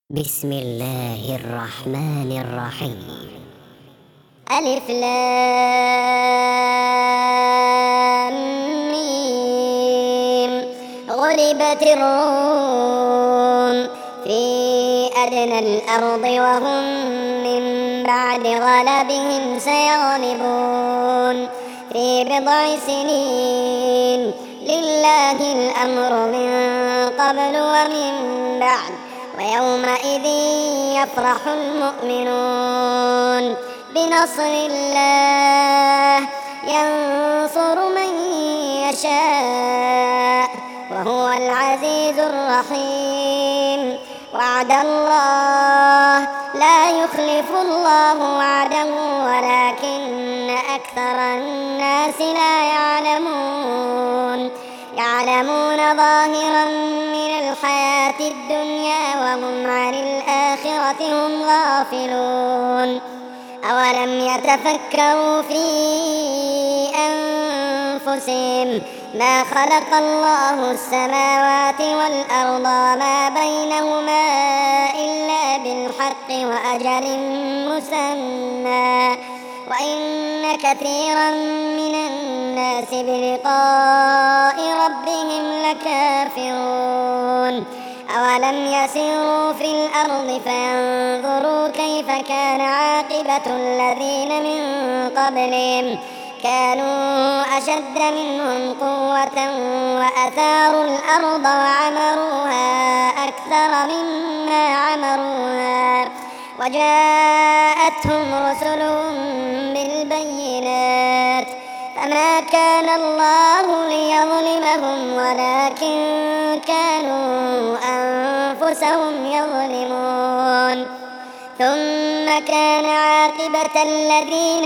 بسم الله الرحمن الرحيم. ألف لام ميم. غلبت الروم في أدنى الأرض وهم من بعد غلبهم سيغلبون في بضع سنين. لله الأمر من قبل ومن بعد ويومئذ يفرح المؤمنون بنصر الله ينصر من يشاء وهو العزيز الرحيم. وعد الله لا يخلف الله وعده ولكن أكثر الناس لا يعلمون ظاهرا من الحياة الدنيا وهم عن الآخرة هم غافلون. أولم يتفكروا في أنفسهم ما خلق الله السماوات والأرض ما بينهما إلا بالحق وأجل مسمى وإن كثيرا من الناس بلقاء ربهم لكافرون. أولم يسيروا في الأرض فينظروا كيف كان عاقبة الذين من قبلهم كانوا أشد منهم قوة وأثاروا الأرض وعمروها أكثر مما عمروها وجاءتهم رسلهم بالبينات فما كان الله ليظلمهم ولكن كانوا أنفسهم يظلمون. ثم كان عاقبة الذين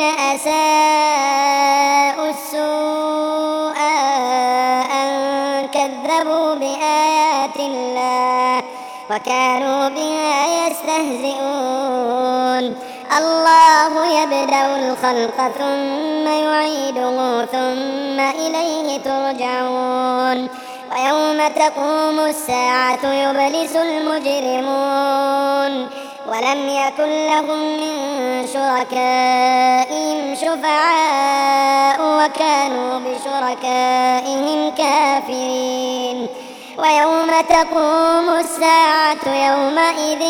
أساءوا السوء أن كذبوا بآيات الله وكانوا بها يستهزئون. الله يبدأ الخلق ثم يعيده ثم إليه ترجعون. ويوم تقوم الساعة يبلس المجرمون ولم يكن لهم من شركائهم شفعاء وكانوا بشركائهم كافرين. ويوم تقوم الساعة يومئذ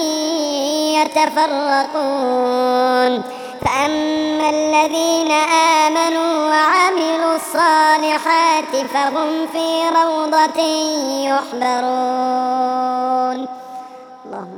يتفرقون فأما الذين آمنوا وعملوا الصالحات فهم في روضة يحبرون. اللهم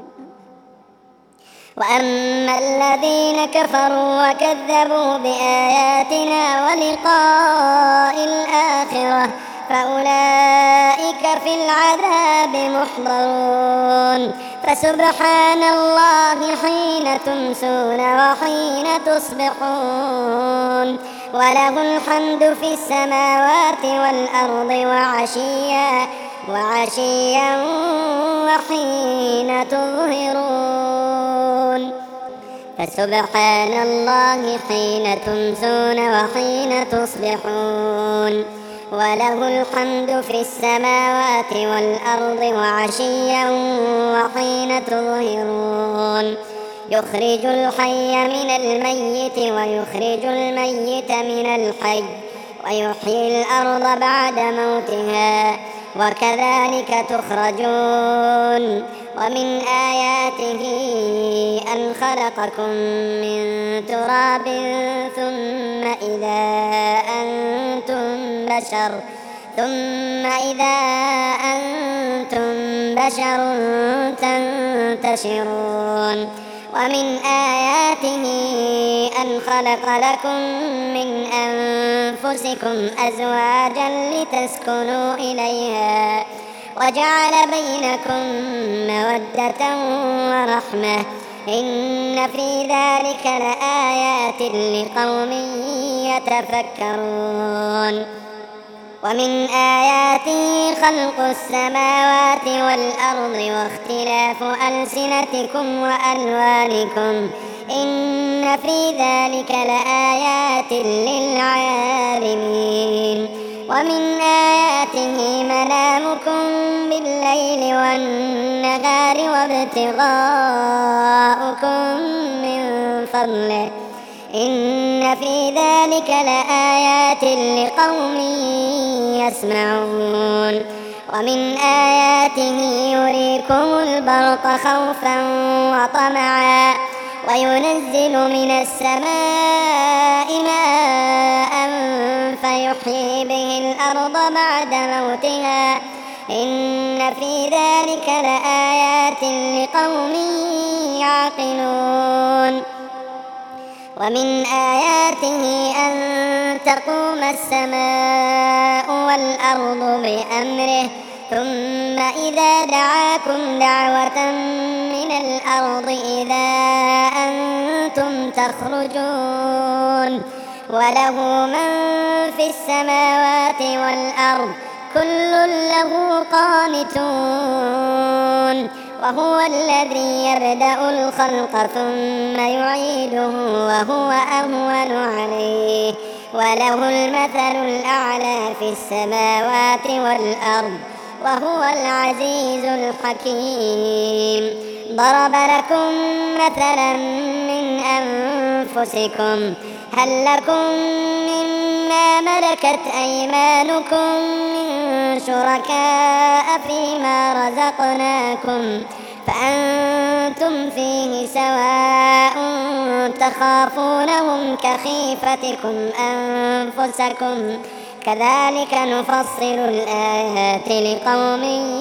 وأما الذين كفروا وكذبوا بآياتنا ولقاء الآخرة فأولئك في العذاب محضرون. فسبحان الله حين تمسون وحين تصبحون وله الحمد في السماوات والأرض وعشيا وحين تظهرون. فسبحان الله حين تمسون وحين تصبحون وله الحمد في السماوات والأرض وعشيا وحين تظهرون. يخرج الحي من الميت ويخرج الميت من الحي ويحيي الأرض بعد موتها وكذلك تخرجون. ومن آياته أن خلقكم من تراب ثم إذا أنتم بشر تنتشرون. ومن آياته أن خلق لكم من أنفسكم أزواجا لتسكنوا إليها وجعل بينكم مودة ورحمة إن في ذلك لآيات لقوم يتفكرون. ومن آياته خلق السماوات والأرض واختلاف ألسنتكم وألوانكم إن في ذلك لآيات للعالمين. ومن آياته منامكم بالليل والنهار وابتغاؤكم من فضله إن في ذلك لآيات لقوم يسمعون ومن آياته يريكم البرق خوفا وطمعا وينزل من السماء ماء فيحيي به الأرض بعد موتها إن في ذلك لآيات لقوم يعقلون ومن آياته أن تقوم السماء والأرض بأمره ثم إذا دعاكم دعوة من الأرض إذا أنتم تخرجون وله من في السماوات والأرض كل له قانتون وهو الذي يبدأ الخلق ثم يعيده وهو أهون عليه وله المثل الأعلى في السماوات والأرض وهو العزيز الحكيم ضرب لكم مثلا من أنفسكم هل لكم مما ملكت أيمانكم من شركاء فيما رزقناكم فأنتم فيه سواء تخافونهم كخيفتكم أنفسكم كذلك نفصل الآيات لقوم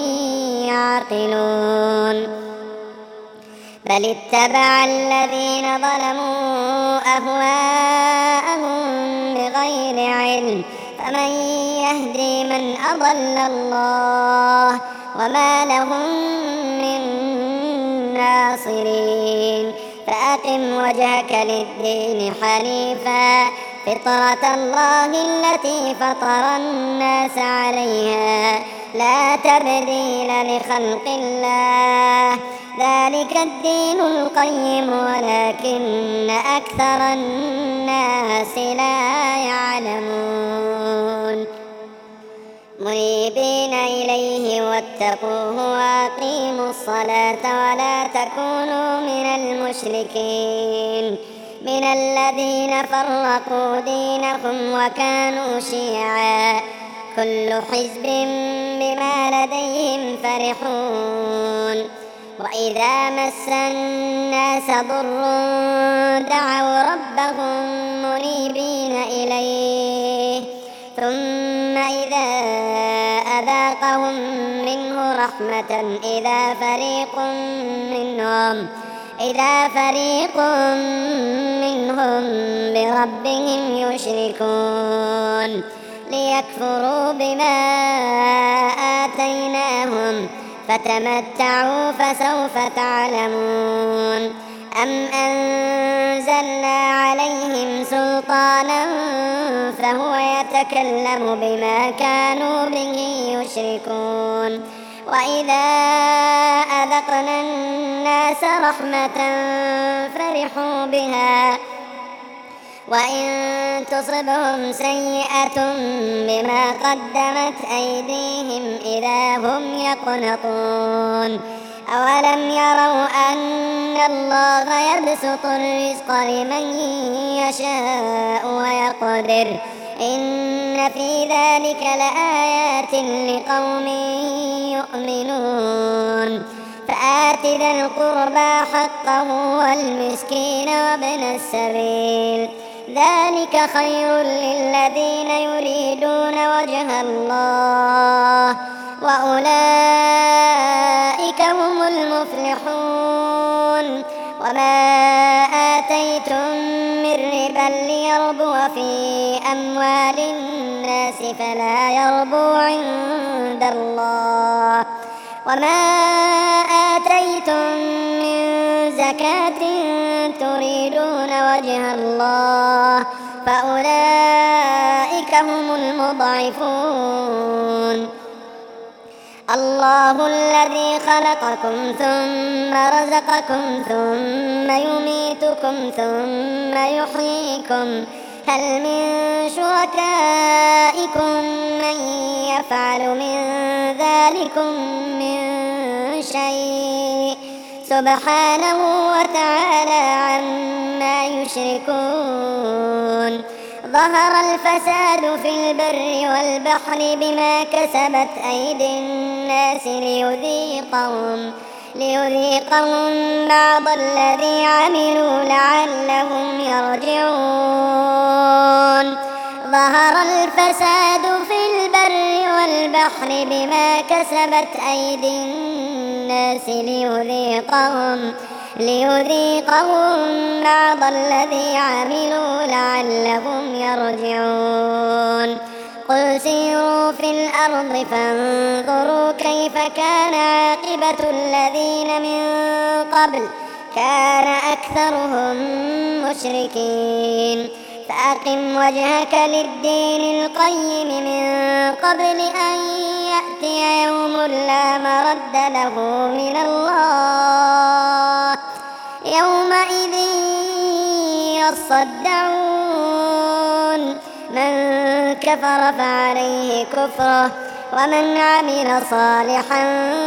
يعقلون بل اتبع الذين ظلموا أهواءهم بغير علم فمن يهدي من أضل الله وما لهم من ناصرين فأقم وجهك للدين حنيفا فطرة الله التي فطر الناس عليها لا تبديل لخلق الله ذلك الدين القيم ولكن أكثر الناس لا يعلمون منيبين إليه واتقوه وأقيموا الصلاة ولا تكونوا من المشركين من الذين فرقوا دينهم وكانوا شيعا كل حزب بما لديهم فرحون وإذا مس الناس ضر دعوا ربهم منيبين إليه ثم إذا أذاقهم منه رحمة إذا فريق منهم بربهم يشركون ليكفروا بما آتيناهم فتمتعوا فسوف تعلمون أم أنزلنا عليهم سلطانا فهو يتكلم بما كانوا به يشركون وإذا أذقنا الناس رحمة فرحوا بها وإن تصبهم سيئة بما قدمت أيديهم إذا هم يقنطون أولم يروا أن الله يبسط الرزق لمن يشاء ويقدر إن في ذلك لآيات لقوم يؤمنون فآت ذا القربى حقه والمسكين وابن السبيل ذلك خير للذين يريدون وجه الله وأولئك هم المفلحون وما آتيتم من ربا ليربو في أموال الناس فلا يربو عند الله وما آتيتم من زكاة تريدون وجه الله فأولئك هم المضعفون الله الذي خلقكم ثم رزقكم ثم يميتكم ثم يحييكم هل من شركائكم من يفعل من ذلكم من شيء سبحانه وتعالى عما يشركون ظهر الفساد في البر والبحر بما كسبت أيدي الناس ليذيقهم بعض الذي عملوا لعلهم يرجعون ظهر الفساد في البر والبحر بما كسبت أيدي الناس ليذيقهم بعض الذي عملوا لعلهم يرجعون قل سيروا في الأرض فانظروا كيف كان عاقبة الذين من قبل كان أكثرهم مشركين فأقم وجهك للدين القيم من قبل أن يأتي يوم لا مرد له من الله يومئذ يصدعون من كفر فعليه كفره ومن عمل صالحا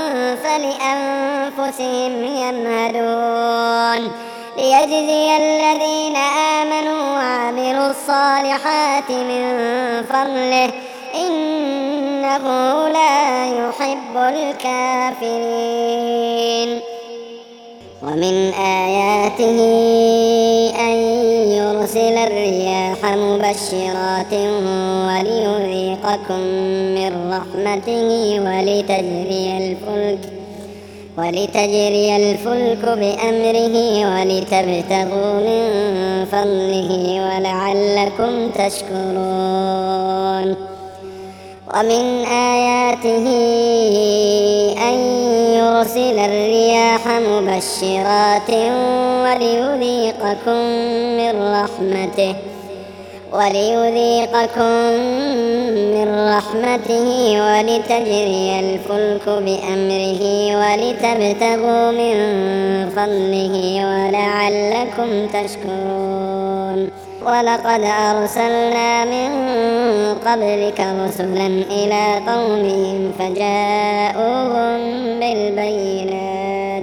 فلأنفسهم يمهدون ليجزي الذين آمنوا وعملوا الصالحات من فضله إنه لا يحب الكافرين ومن آياته أن يرسل الرياح مبشرات وليذيقكم من رحمته ولتجري الفلك بأمره ولتبتغوا من فضله ولعلكم تشكرون ومن آياته أن يرسل الرياح مبشرات وليذيقكم من رحمته ولتجري الفلك بأمره ولتبتغوا من فضله ولعلكم تشكرون ولقد أرسلنا من قبلك رسلا إلى قومهم فجاءوهم بالبينات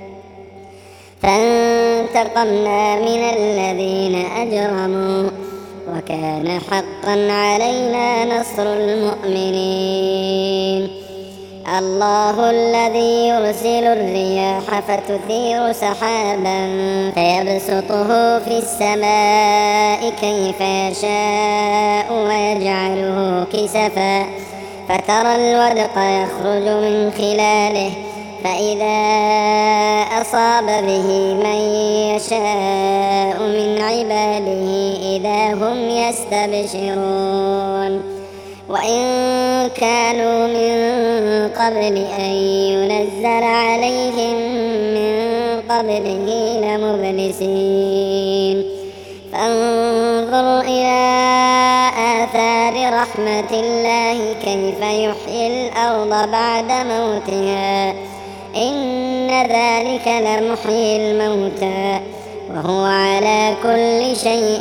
فانتقمنا من الذين أجرموا وكان حقا علينا نصر المؤمنين الله الذي يرسل الرياح فتثير سحابا فيبسطه في السماء كيف يشاء ويجعله كسفا فترى الودق يخرج من خلاله فإذا أصاب به من يشاء من عباده إذا هم يستبشرون وإن كانوا من قبل أن ينزل عليهم من قبله لمبلسين فانظر إلى آثار رحمة الله كيف يحيي الأرض بعد موتها إن ذلك لمحيي الموتى وهو على كل شيء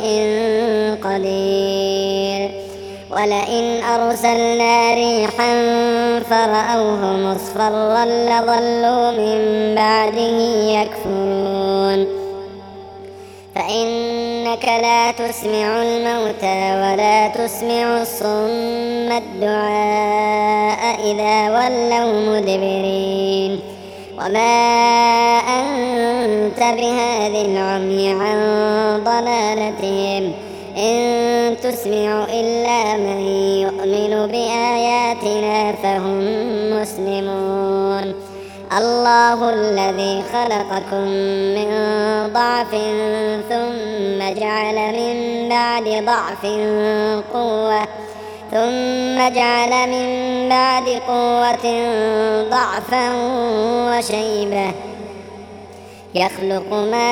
قدير ولئن أرسلنا ريحا فرأوه مصفرا لظلوا من بعده يكفرون فإنك لا تسمع الموتى ولا تسمع الصم الدعاء إذا ولوا مدبرين وما أنت بهاد العمي عن ضلالتهم إن تسمع إلا من يؤمن بآياتنا فهم مسلمون الله الذي خلقكم من ضعف ثم جعل من بعد قوة ضعفا وشيبة يخلق ما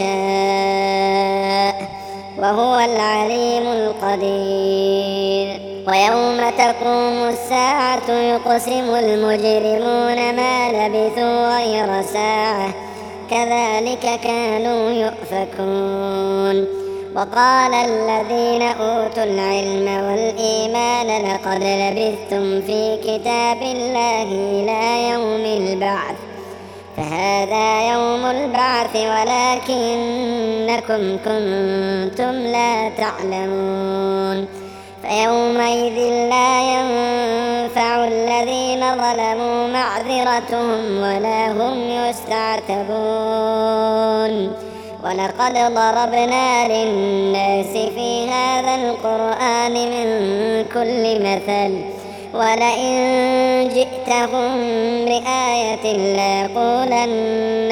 يشاء وهو العليم القدير ويوم تقوم الساعة يقسم المجرمون ما لبثوا غير ساعة كذلك كانوا يؤفكون وقال الذين أوتوا العلم والإيمان لقد لبثتم في كتاب الله إلى يوم البعث فهذا يوم البعث ولكنكم كنتم لا تعلمون فيومئذ لا ينفع الذين ظلموا معذرتهم ولا هم يستعتبون ولقد ضربنا للناس في هذا القرآن من كل مثل ولئن جئتهم بآية ليقولن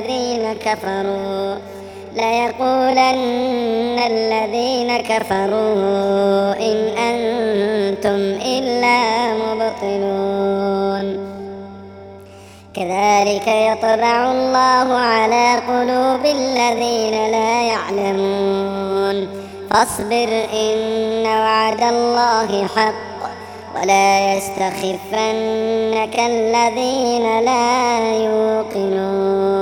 الذين كفروا إن أنتم إلا مبطلون كذلك يطبع الله على قلوب الذين لا يعلمون فاصبر إن وعد الله حق ولا يستخفنك الذين لا يوقنون